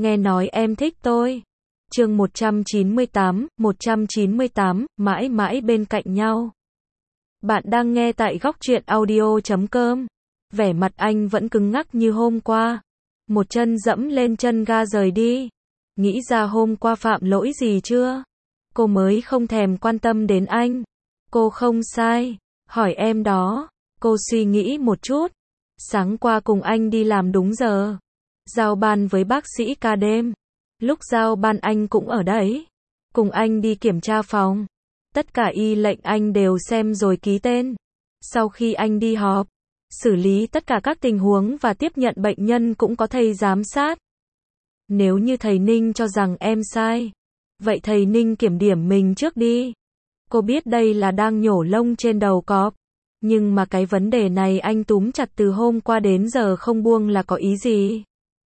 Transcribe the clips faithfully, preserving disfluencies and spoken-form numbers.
nghe nói em thích tôi. Chương một trăm chín mươi tám, một trăm chín mươi tám, mãi mãi bên cạnh nhau. Bạn đang nghe tại góc truyện audio chấm com. Vẻ mặt anh vẫn cứng ngắc như hôm qua. Một chân dẫm lên chân ga rời đi. Nghĩ ra hôm qua phạm lỗi gì chưa? Cô mới không thèm quan tâm đến anh. Cô không sai. Hỏi em đó. Cô suy nghĩ một chút. Sáng qua cùng anh đi làm đúng giờ. Giao ban với bác sĩ ca đêm. Lúc giao ban anh cũng ở đấy. Cùng anh đi kiểm tra phòng. Tất cả y lệnh anh đều xem rồi ký tên. Sau khi anh đi họp, xử lý tất cả các tình huống và tiếp nhận bệnh nhân cũng có thầy giám sát. Nếu như thầy Ninh cho rằng em sai, vậy thầy Ninh kiểm điểm mình trước đi. Cô biết đây là đang nhổ lông trên đầu cọp. Nhưng mà cái vấn đề này anh túm chặt từ hôm qua đến giờ không buông là có ý gì?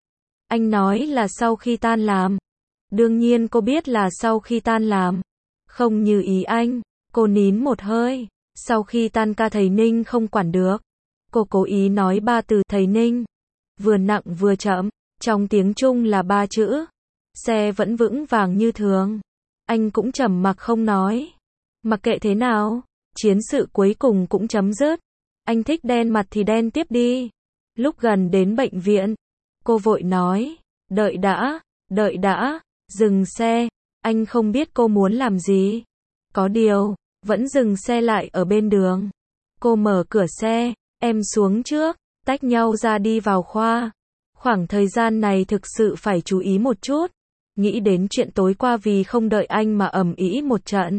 Anh nói là sau khi tan làm. Đương nhiên cô biết là sau khi tan làm. Không như ý anh. Cô nín một hơi. Sau khi tan ca thầy Ninh không quản được. Cô cố ý nói ba từ thầy Ninh. Vừa nặng vừa chậm. Trong tiếng Trung là ba chữ. Xe vẫn vững vàng như thường. Anh cũng trầm mặc không nói. Mặc kệ thế nào, chiến sự cuối cùng cũng chấm dứt. Anh thích đen mặt thì đen tiếp đi. Lúc gần đến bệnh viện, cô vội nói, đợi đã, đợi đã, dừng xe. Anh không biết cô muốn làm gì. Có điều, vẫn dừng xe lại ở bên đường. Cô mở cửa xe, em xuống trước, tách nhau ra đi vào khoa. Khoảng thời gian này thực sự phải chú ý một chút. Nghĩ đến chuyện tối qua vì không đợi anh mà ầm ĩ một trận.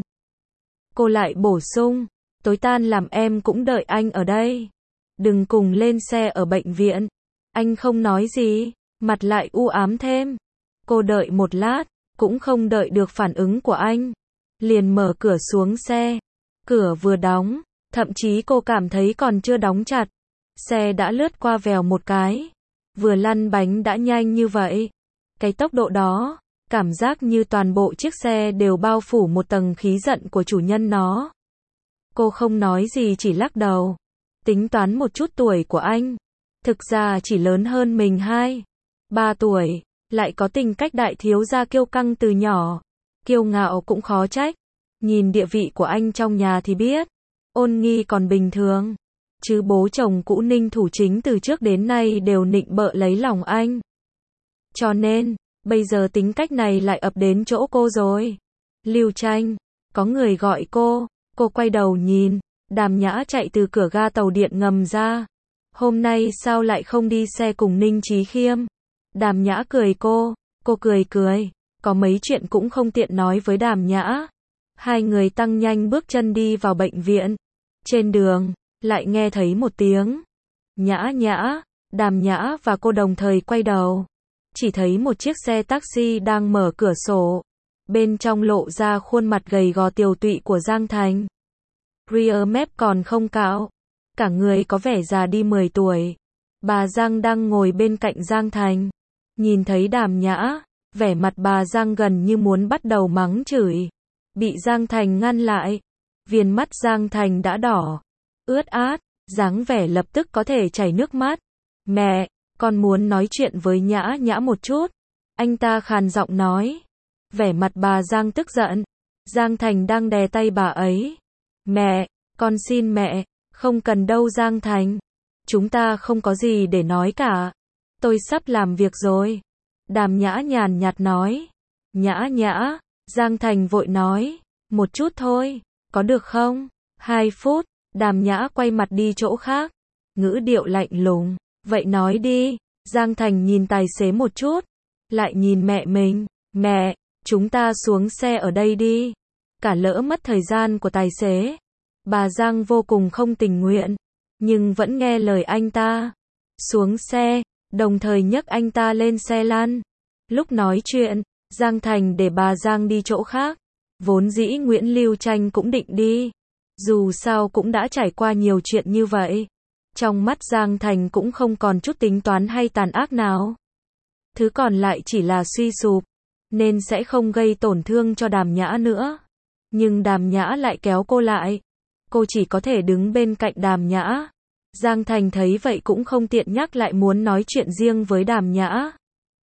Cô lại bổ sung, tối tan làm em cũng đợi anh ở đây. Đừng cùng lên xe ở bệnh viện. Anh không nói gì, mặt lại u ám thêm. Cô đợi một lát, cũng không đợi được phản ứng của anh. Liền mở cửa xuống xe. Cửa vừa đóng, thậm chí cô cảm thấy còn chưa đóng chặt. Xe đã lướt qua vèo một cái. Vừa lăn bánh đã nhanh như vậy. Cái tốc độ đó, cảm giác như toàn bộ chiếc xe đều bao phủ một tầng khí giận của chủ nhân nó. Cô không nói gì chỉ lắc đầu. Tính toán một chút tuổi của anh. Thực ra chỉ lớn hơn mình hai, ba tuổi. Lại có tính cách đại thiếu gia kiêu căng từ nhỏ. Kiêu ngạo cũng khó trách. Nhìn địa vị của anh trong nhà thì biết. Ôn Nghi còn bình thường. Chứ bố chồng cũ Ninh Thủ Chính từ trước đến nay đều nịnh bợ lấy lòng anh. Cho nên, bây giờ tính cách này lại ập đến chỗ cô rồi. Lưu Tranh, có người gọi cô. Cô quay đầu nhìn. Đàm Nhã chạy từ cửa ga tàu điện ngầm ra. Hôm nay sao lại không đi xe cùng Ninh Chí Khiêm? Đàm Nhã cười cô. Cô cười cười. Có mấy chuyện cũng không tiện nói với Đàm Nhã. Hai người tăng nhanh bước chân đi vào bệnh viện. Trên đường, lại nghe thấy một tiếng. Nhã Nhã. Đàm Nhã và cô đồng thời quay đầu. Chỉ thấy một chiếc xe taxi đang mở cửa sổ. Bên trong lộ ra khuôn mặt gầy gò tiều tụy của Giang Thành. Rear mép còn không cạo. Cả người có vẻ già đi mười tuổi. Bà Giang đang ngồi bên cạnh Giang Thành. Nhìn thấy Đàm Nhã, vẻ mặt bà Giang gần như muốn bắt đầu mắng chửi. Bị Giang Thành ngăn lại. Viền mắt Giang Thành đã đỏ, ướt át, dáng vẻ lập tức có thể chảy nước mắt. Mẹ, con muốn nói chuyện với Nhã Nhã một chút. Anh ta khàn giọng nói. Vẻ mặt bà Giang tức giận. Giang Thành đang đè tay bà ấy. Mẹ, con xin mẹ, không cần đâu Giang Thành. Chúng ta không có gì để nói cả. Tôi sắp làm việc rồi. Đàm Nhã nhàn nhạt nói. Nhã Nhã, Giang Thành vội nói. Một chút thôi, có được không? Hai phút, Đàm Nhã quay mặt đi chỗ khác. Ngữ điệu lạnh lùng. Vậy nói đi. Giang Thành nhìn tài xế một chút. Lại nhìn mẹ mình. Mẹ, chúng ta xuống xe ở đây đi. Cả lỡ mất thời gian của tài xế. Bà Giang vô cùng không tình nguyện. Nhưng vẫn nghe lời anh ta. Xuống xe, đồng thời nhấc anh ta lên xe lăn. Lúc nói chuyện, Giang Thành để bà Giang đi chỗ khác. Vốn dĩ Nguyễn Lưu Tranh cũng định đi. Dù sao cũng đã trải qua nhiều chuyện như vậy. Trong mắt Giang Thành cũng không còn chút tính toán hay tàn ác nào. Thứ còn lại chỉ là suy sụp. Nên sẽ không gây tổn thương cho Đàm Nhã nữa. Nhưng Đàm Nhã lại kéo cô lại. Cô chỉ có thể đứng bên cạnh Đàm Nhã. Giang Thành thấy vậy cũng không tiện nhắc lại muốn nói chuyện riêng với Đàm Nhã.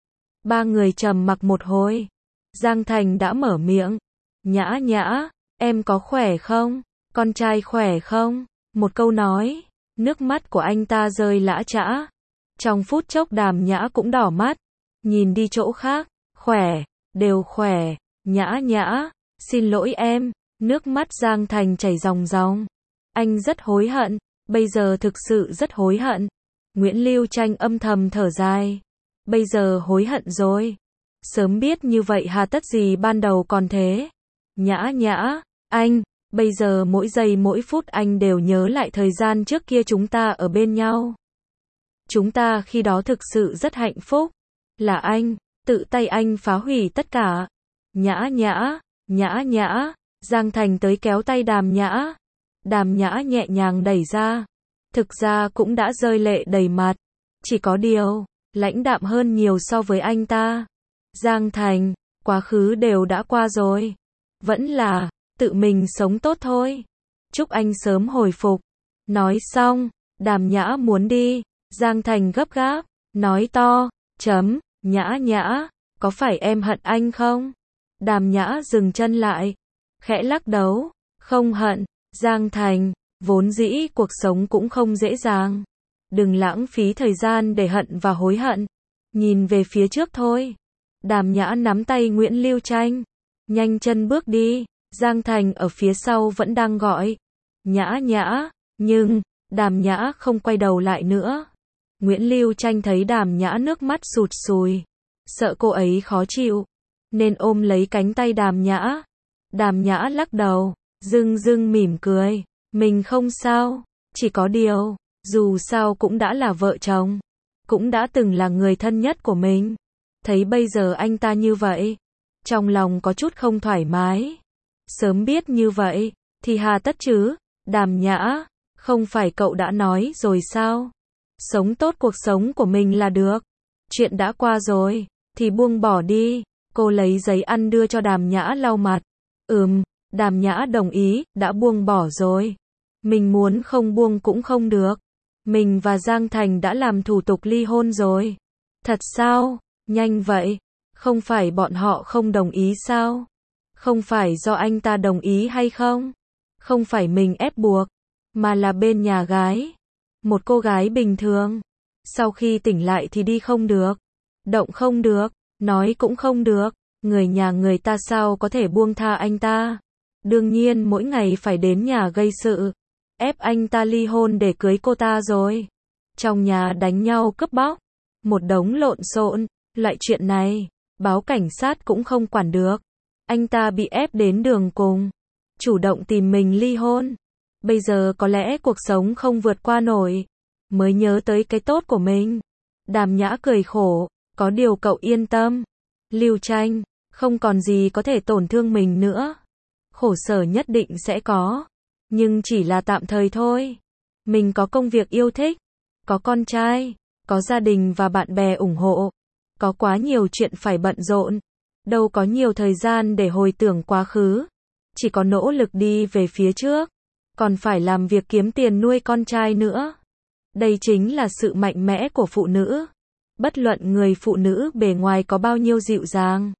Ba người trầm mặc một hồi. Giang Thành đã mở miệng. Nhã Nhã, em có khỏe không? Con trai khỏe không? Một câu nói, nước mắt của anh ta rơi lã chã. Trong phút chốc Đàm Nhã cũng đỏ mắt. Nhìn đi chỗ khác. Khỏe, đều khỏe. Nhã Nhã, xin lỗi em. Nước mắt Giang Thành chảy ròng ròng. Anh rất hối hận. Bây giờ thực sự rất hối hận. Nguyễn Lưu Tranh âm thầm thở dài. Bây giờ hối hận rồi. Sớm biết như vậy hà tất gì ban đầu còn thế. Nhã Nhã, anh, bây giờ mỗi giây mỗi phút anh đều nhớ lại thời gian trước kia chúng ta ở bên nhau. Chúng ta khi đó thực sự rất hạnh phúc. Là anh, tự tay anh phá hủy tất cả. Nhã Nhã, Nhã Nhã, Giang Thành tới kéo tay Đàm Nhã. Đàm Nhã nhẹ nhàng đẩy ra. Thực ra cũng đã rơi lệ đầy mặt. Chỉ có điều, lãnh đạm hơn nhiều so với anh ta. Giang Thành, quá khứ đều đã qua rồi. Vẫn là, tự mình sống tốt thôi. Chúc anh sớm hồi phục. Nói xong, Đàm Nhã muốn đi. Giang Thành gấp gáp, nói to, chấm, Nhã Nhã, có phải em hận anh không? Đàm Nhã dừng chân lại, khẽ lắc đầu, không hận. Giang Thành, vốn dĩ cuộc sống cũng không dễ dàng. Đừng lãng phí thời gian để hận và hối hận. Nhìn về phía trước thôi. Đàm Nhã nắm tay Nguyễn Lưu Tranh. Nhanh chân bước đi. Giang Thành ở phía sau vẫn đang gọi. Nhã Nhã. Nhưng, Đàm Nhã không quay đầu lại nữa. Nguyễn Lưu Tranh thấy Đàm Nhã nước mắt sụt sùi. Sợ cô ấy khó chịu. Nên ôm lấy cánh tay Đàm Nhã. Đàm Nhã lắc đầu. Dưng dưng mỉm cười. Mình không sao. Chỉ có điều, dù sao cũng đã là vợ chồng. Cũng đã từng là người thân nhất của mình. Thấy bây giờ anh ta như vậy. Trong lòng có chút không thoải mái. Sớm biết như vậy, thì hà tất chứ. Đàm Nhã, không phải cậu đã nói rồi sao? Sống tốt cuộc sống của mình là được. Chuyện đã qua rồi, thì buông bỏ đi. Cô lấy giấy ăn đưa cho Đàm Nhã lau mặt. Ừm, Đàm Nhã đồng ý, đã buông bỏ rồi. Mình muốn không buông cũng không được. Mình và Giang Thành đã làm thủ tục ly hôn rồi. Thật sao? Nhanh vậy? Không phải bọn họ không đồng ý sao? Không phải do anh ta đồng ý hay không? Không phải mình ép buộc, mà là bên nhà gái. Một cô gái bình thường. Sau khi tỉnh lại thì đi không được. Động không được. Nói cũng không được. Người nhà người ta sao có thể buông tha anh ta? Đương nhiên mỗi ngày phải đến nhà gây sự. Ép anh ta ly hôn để cưới cô ta rồi. Trong nhà đánh nhau cướp bóc. Một đống lộn xộn. Loại chuyện này, báo cảnh sát cũng không quản được. Anh ta bị ép đến đường cùng. Chủ động tìm mình ly hôn. Bây giờ có lẽ cuộc sống không vượt qua nổi. Mới nhớ tới cái tốt của mình. Đàm Nhã cười khổ. Có điều cậu yên tâm. Lưu Tranh, không còn gì có thể tổn thương mình nữa. Khổ sở nhất định sẽ có. Nhưng chỉ là tạm thời thôi. Mình có công việc yêu thích. Có con trai. Có gia đình và bạn bè ủng hộ. Có quá nhiều chuyện phải bận rộn. Đâu có nhiều thời gian để hồi tưởng quá khứ. Chỉ có nỗ lực đi về phía trước. Còn phải làm việc kiếm tiền nuôi con trai nữa. Đây chính là sự mạnh mẽ của phụ nữ. Bất luận người phụ nữ bề ngoài có bao nhiêu dịu dàng.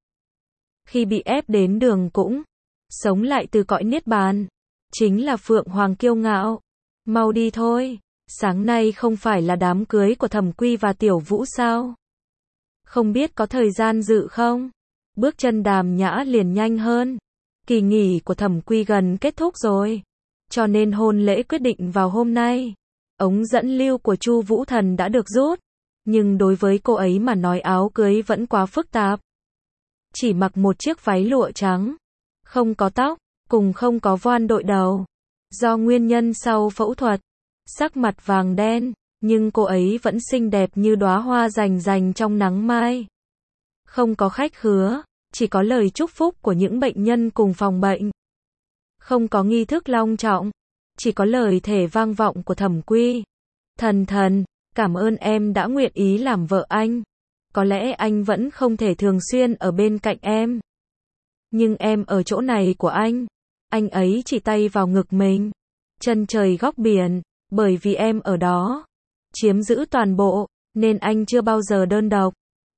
Khi bị ép đến đường cũng sống lại từ cõi niết bàn. Chính là Phượng Hoàng kiêu ngạo. Mau đi thôi. Sáng nay không phải là đám cưới của Thẩm Quy và Tiểu Vũ sao? Không biết có thời gian dự không? Bước chân Đàm Nhã liền nhanh hơn. Kỳ nghỉ của Thẩm Quy gần kết thúc rồi. Cho nên hôn lễ quyết định vào hôm nay. Ống dẫn lưu của Chu Vũ Thần đã được rút. Nhưng đối với cô ấy mà nói áo cưới vẫn quá phức tạp. Chỉ mặc một chiếc váy lụa trắng. Không có tóc, cùng không có voan đội đầu. Do nguyên nhân sau phẫu thuật. Sắc mặt vàng đen. Nhưng cô ấy vẫn xinh đẹp như đóa hoa rành rành trong nắng mai. Không có khách khứa, chỉ có lời chúc phúc của những bệnh nhân cùng phòng bệnh. Không có nghi thức long trọng, chỉ có lời thề vang vọng của Thẩm Quy. Thần thần, cảm ơn em đã nguyện ý làm vợ anh. Có lẽ anh vẫn không thể thường xuyên ở bên cạnh em. Nhưng em ở chỗ này của anh. Anh ấy chỉ tay vào ngực mình. Chân trời góc biển, bởi vì em ở đó. Chiếm giữ toàn bộ, nên anh chưa bao giờ đơn độc.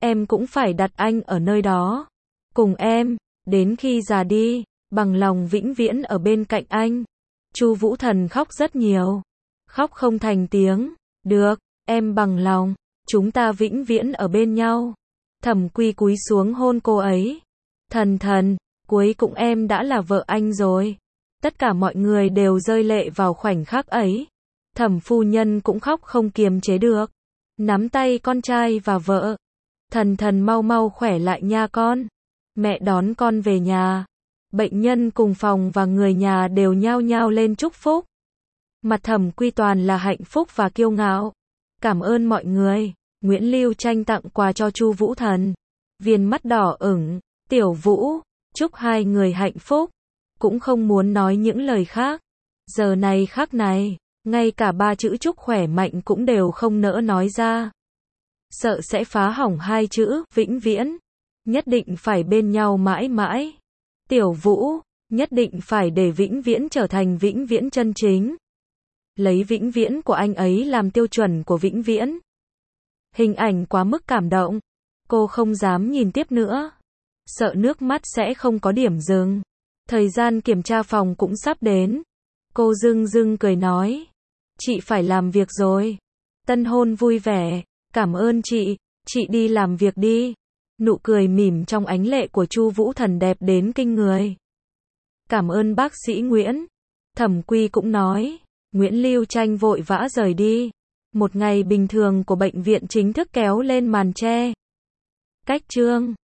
em cũng phải đặt anh ở nơi đó. Cùng em, đến khi già đi, bằng lòng vĩnh viễn ở bên cạnh anh. Chu Vũ Thần khóc rất nhiều. Khóc không thành tiếng. Được, em bằng lòng. Chúng ta vĩnh viễn ở bên nhau. Thẩm Quy cúi xuống hôn cô ấy. Thần thần, cuối cùng em đã là vợ anh rồi. Tất cả mọi người đều rơi lệ vào khoảnh khắc ấy. Thẩm phu nhân cũng khóc không kiềm chế được. Nắm tay con trai và vợ. Thần thần mau mau khỏe lại nha con. Mẹ đón con về nhà. Bệnh nhân cùng phòng và người nhà đều nhao nhao lên chúc phúc. Mặt Thẩm Quy toàn là hạnh phúc và kiêu ngạo. Cảm ơn mọi người. Nguyễn Lưu Tranh tặng quà cho Chu Vũ Thần. Viên mắt đỏ ửng. Tiểu Vũ, chúc hai người hạnh phúc. Cũng không muốn nói những lời khác. Giờ này khắc này, ngay cả ba chữ chúc khỏe mạnh cũng đều không nỡ nói ra. Sợ sẽ phá hỏng hai chữ vĩnh viễn. Nhất định phải bên nhau mãi mãi. Tiểu Vũ, nhất định phải để vĩnh viễn trở thành vĩnh viễn chân chính. Lấy vĩnh viễn của anh ấy làm tiêu chuẩn của vĩnh viễn. Hình ảnh quá mức cảm động. Cô không dám nhìn tiếp nữa. Sợ nước mắt sẽ không có điểm dừng. Thời gian kiểm tra phòng cũng sắp đến. Cô dưng dưng cười nói. Chị phải làm việc rồi. Tân hôn vui vẻ. Cảm ơn chị. Chị đi làm việc đi. Nụ cười mỉm trong ánh lệ của Chu Vũ Thần đẹp đến kinh người. Cảm ơn bác sĩ Nguyễn. Thẩm Quy cũng nói. Nguyễn Lưu Tranh vội vã rời đi. Một ngày bình thường của bệnh viện chính thức kéo lên màn che. Cách chương